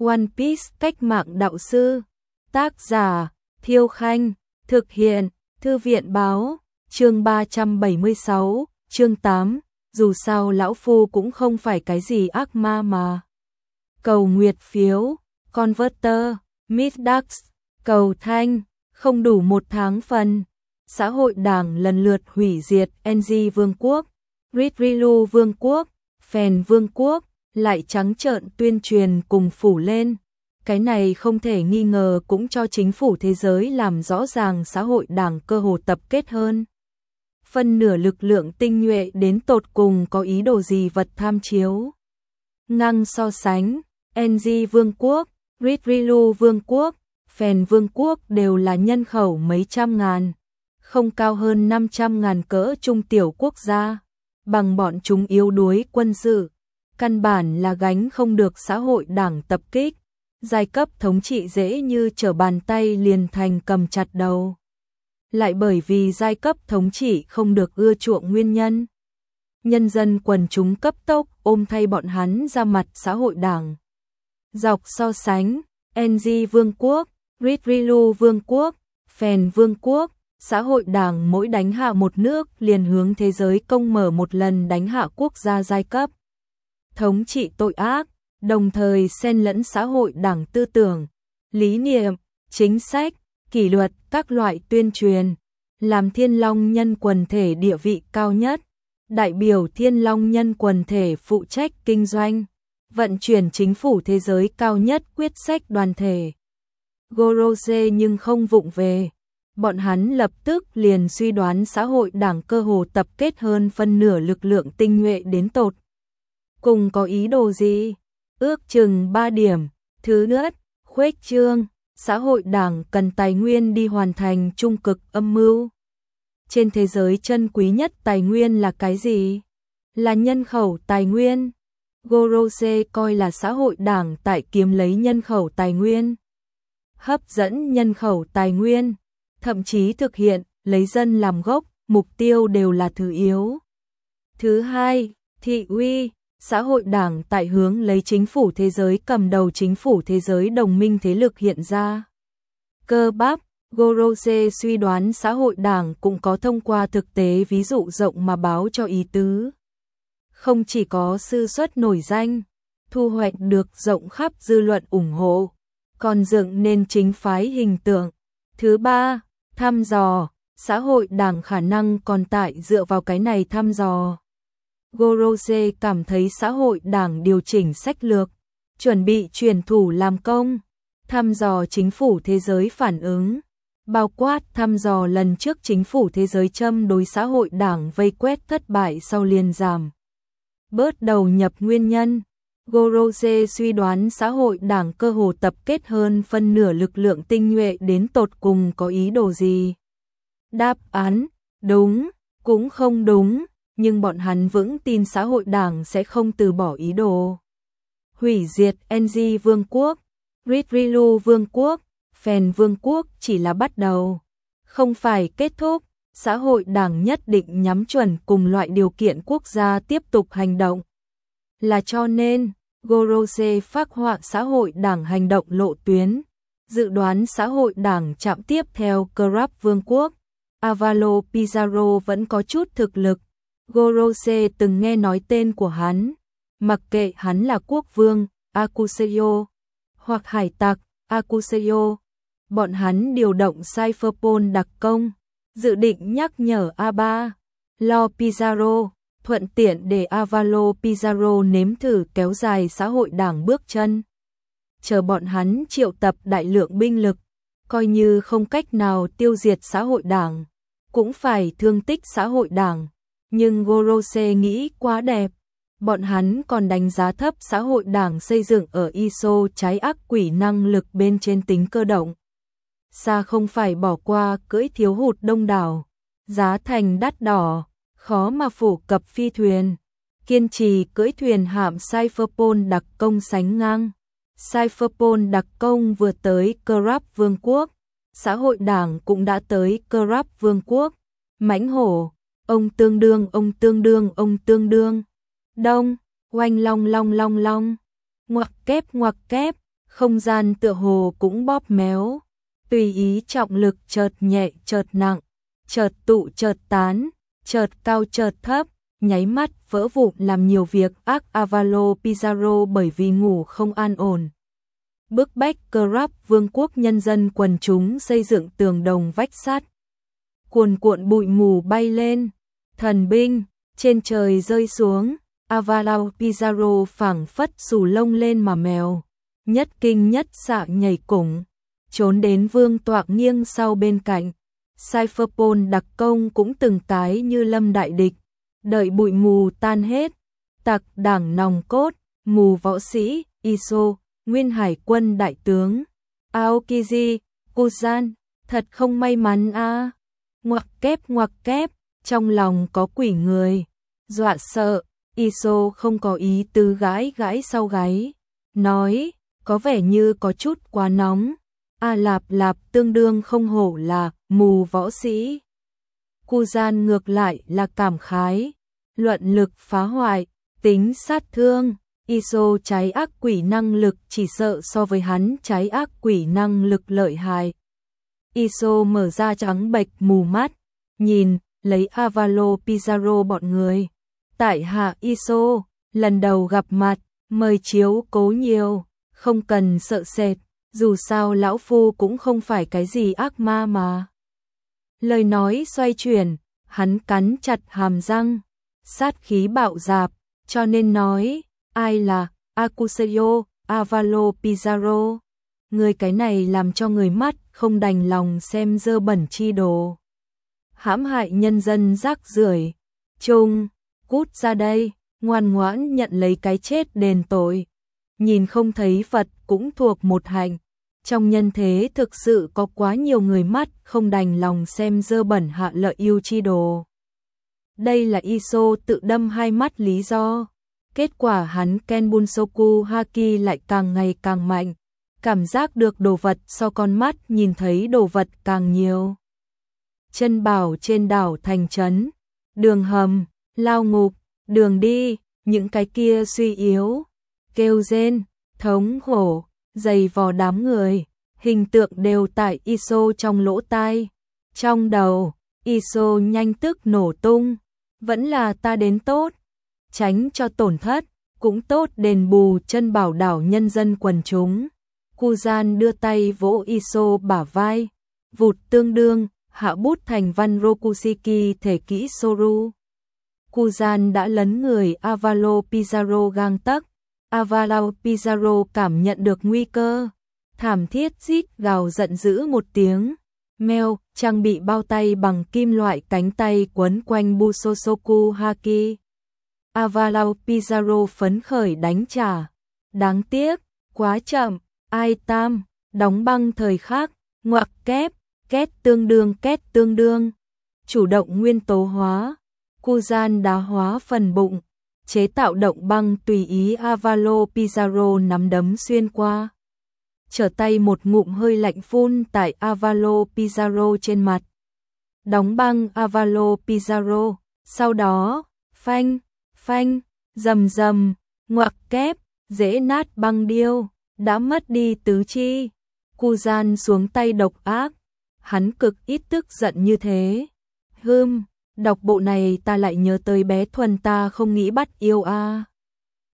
One Piece cách mạng đạo sư. Tác giả Thiêu Khanh. Thực hiện Thư viện báo. Chương 376, chương 8. Dù sao lão phu cũng không phải cái gì ác ma mà. Cầu nguyệt phiếu, Converter, Middax, cầu thanh, không đủ 1 tháng phần. Xã hội đảng lần lượt hủy diệt NG Vương quốc, Ritrilu Vương quốc, Phèn Vương quốc, lại trắng trợn tuyên truyền cùng phủ lên. Cái này không thể nghi ngờ cũng cho chính phủ thế giới làm rõ ràng xã hội đảng cơ hồ tập kết hơn. Phân nửa lực lượng tinh nhuệ đến tột cùng có ý đồ gì vật tham chiếu. Ngang so sánh, NG Vương quốc, Ritrilu Vương quốc, Phèn Vương quốc đều là nhân khẩu mấy trăm ngàn, không cao hơn 500.000 cỡ trung tiểu quốc gia, bằng bọn chúng yếu đuối quân sự, căn bản là gánh không được xã hội đảng tập kích, giai cấp thống trị dễ như trở bàn tay liền thành cầm chặt đầu. Lại bởi vì giai cấp thống trị không được ưa chuộng nguyên nhân, nhân dân quần chúng cấp tốc ôm thay bọn hắn ra mặt xã hội đảng. Dọc so sánh, NG Vương quốc, Ritrilu Vương quốc, Phèn Vương quốc, xã hội đảng mỗi đánh hạ một nước liền hướng thế giới công mở một lần đánh hạ quốc gia giai cấp thống trị tội ác, đồng thời xen lẫn xã hội đảng tư tưởng, lý niệm, chính sách, kỷ luật, các loại tuyên truyền, làm Thiên Long nhân quần thể địa vị cao nhất, đại biểu Thiên Long nhân quần thể phụ trách kinh doanh, vận chuyển chính phủ thế giới cao nhất quyết sách đoàn thể. Gorose nhưng không vụng về, bọn hắn lập tức liền suy đoán xã hội đảng cơ hồ tập kết hơn phân nửa lực lượng tinh nhuệ đến tột cùng có ý đồ gì? Ước chừng 3 điểm. Thứ nhất, khuếch trương, xã hội đảng cần tài nguyên đi hoàn thành trung cực âm mưu. Trên thế giới chân quý nhất tài nguyên là cái gì? Là nhân khẩu tài nguyên. Gorose coi là xã hội đảng tại kiếm lấy nhân khẩu tài nguyên, hấp dẫn nhân khẩu tài nguyên, thậm chí thực hiện lấy dân làm gốc, mục tiêu đều là thứ yếu. Thứ hai, thị uy, xã hội đảng tại hướng lấy chính phủ thế giới cầm đầu chính phủ thế giới đồng minh thế lực hiện ra. Cơ bắp, Gorose suy đoán xã hội đảng cũng có thông qua thực tế ví dụ rộng mà báo cho ý tứ. Không chỉ có sư xuất nổi danh, thu hoạch được rộng khắp dư luận ủng hộ, còn dựng nên chính phái hình tượng. Thứ ba, thăm dò, xã hội đảng khả năng còn tại dựa vào cái này thăm dò. Gorose cảm thấy xã hội đảng điều chỉnh sách lược, chuẩn bị chuyển thủ làm công, thăm dò chính phủ thế giới phản ứng, bao quát thăm dò lần trước chính phủ thế giới châm đối xã hội đảng vây quét thất bại sau liền giảm bớt đầu nhập nguyên nhân. Gorose suy đoán xã hội đảng cơ hồ tập kết hơn phân nửa lực lượng tinh nhuệ đến tột cùng có ý đồ gì. Đáp án, đúng, cũng không đúng, nhưng bọn hắn vững tin xã hội đảng sẽ không từ bỏ ý đồ. Hủy diệt NG Vương quốc, Ritrilu Vương quốc, Phèn Vương quốc chỉ là bắt đầu, không phải kết thúc. Xã hội đảng nhất định nhắm chuẩn cùng loại điều kiện quốc gia tiếp tục hành động. Là cho nên, Gorose phác họa xã hội đảng hành động lộ tuyến, dự đoán xã hội đảng chạm tiếp theo Crab Vương quốc. Avalo Pizarro vẫn có chút thực lực. Gorose từng nghe nói tên của hắn, mặc kệ hắn là quốc vương, Acuseyo, hoặc hải tặc, Acuseyo. Bọn hắn điều động Cypherpol đặc công, dự định nhắc nhở A3, Lo Pizarro, thuận tiện để Avalo Pizarro nếm thử kéo dài xã hội đảng bước chân. Chờ bọn hắn triệu tập đại lượng binh lực, coi như không cách nào tiêu diệt xã hội đảng, cũng phải thương tích xã hội đảng. Nhưng Gorose nghĩ quá đẹp, bọn hắn còn đánh giá thấp xã hội đảng xây dựng ở ISO trái ác quỷ năng lực bên trên tính cơ động. Xa không phải bỏ qua cưỡi thiếu hụt đông đảo, giá thành đắt đỏ, khó mà phổ cập phi thuyền, kiên trì cưỡi thuyền hạm Cypherpol đặc công sánh ngang. Cypherpol đặc công vừa tới Crab Vương quốc, xã hội đảng cũng đã tới Crab Vương quốc. Mãnh hổ, ông tương đương, ông tương đương, ông tương đương. Đông, oanh long long long long, ngoặc kép, Không gian tựa hồ cũng bóp méo, tùy ý trọng lực chợt nhẹ chợt nặng, chợt tụ chợt tán, chợt cao chợt thấp, nháy mắt vỡ vụn làm nhiều việc ác Avalo Pizarro bởi vì ngủ không an ổn. Bức bách Crab vương quốc nhân dân quần chúng xây dựng tường đồng vách sắt. Cuồn cuộn bụi mù bay lên, thần binh, trên trời rơi xuống, Avalo Pizarro phảng phất xù lông lên mà mèo. Nhất kinh nhất xạ nhảy củng, trốn đến vương tọa nghiêng sau bên cạnh. Cypherpol đặc công cũng từng tái như lâm đại địch, đợi bụi mù tan hết. Tặc đảng nòng cốt, mù võ sĩ, Iso, nguyên hải quân đại tướng, Aokiji, Kuzan, thật không may mắn a. Ngoặc kép, trong lòng có quỷ người, dọa sợ, Iso không có ý tứ gãi gãi sau gáy, nói, có vẻ như có chút quá nóng. Lạp lạp tương đương không hổ là mù võ sĩ. Kuzan ngược lại là cảm khái, luận lực phá hoại, tính sát thương, Iso trái ác quỷ năng lực chỉ sợ so với hắn trái ác quỷ năng lực lợi hại. Iso mở ra trắng bệch mù mắt, nhìn, lấy Avalo Pizarro bọn người. Tại hạ Iso, lần đầu gặp mặt, mời chiếu cố nhiều, không cần sợ sệt, dù sao lão phu cũng không phải cái gì ác ma mà. Lời nói xoay chuyển, hắn cắn chặt hàm răng, sát khí bạo dạp, cho nên nói, ai là Acuseo Avalo Pizarro? Người cái này làm cho người mắt không đành lòng xem dơ bẩn chi đồ. Hãm hại nhân dân rác rưởi, Trung, cút ra đây, ngoan ngoãn nhận lấy cái chết đền tội. Nhìn không thấy Phật cũng thuộc một hạnh. Trong nhân thế thực sự có quá nhiều người mắt không đành lòng xem dơ bẩn hạ lợi yêu chi đồ. Đây là Iso tự đâm hai mắt lý do. Kết quả hắn Kenbunsoku Haki lại càng ngày càng mạnh. Cảm giác được đồ vật so con mắt nhìn thấy đồ vật càng nhiều. Chân bảo trên đảo thành trấn, đường hầm, lao ngục, đường đi, những cái kia suy yếu, kêu rên, thống khổ, dày vò đám người, hình tượng đều tại Iso trong lỗ tai. Trong đầu, Iso nhanh tức nổ tung, vẫn là ta đến tốt, tránh cho tổn thất, cũng tốt đền bù chân bảo đảo nhân dân quần chúng. Kuzan đưa tay vỗ Iso bả vai, vụt tương đương, hạ bút thành văn Rokushiki thể kỹ Soru. Kuzan đã lấn người Avalo Pizarro gang tấc. Avalo Pizarro cảm nhận được nguy cơ, thảm thiết rít gào giận dữ một tiếng. Mèo, trang bị bao tay bằng kim loại cánh tay quấn quanh Busosoku Haki. Avalo Pizarro phấn khởi đánh trả. Đáng tiếc, quá chậm, ai tam, đóng băng thời khắc, ngoặc kép, két tương đương. Chủ động nguyên tố hóa, Kuzan đá hóa phần bụng, chế tạo động băng tùy ý Avalo Pizarro nắm đấm xuyên qua. Trở tay một ngụm hơi lạnh phun tại Avalo Pizarro trên mặt. Đóng băng Avalo Pizarro, sau đó, phanh, rầm rầm, ngoặc kép, dễ nát băng điêu, đã mất đi tứ chi. Kuzan xuống tay độc ác, hắn cực ít tức giận như thế. Đọc bộ này ta lại nhớ tới bé Thuần ta không nghĩ bắt yêu a.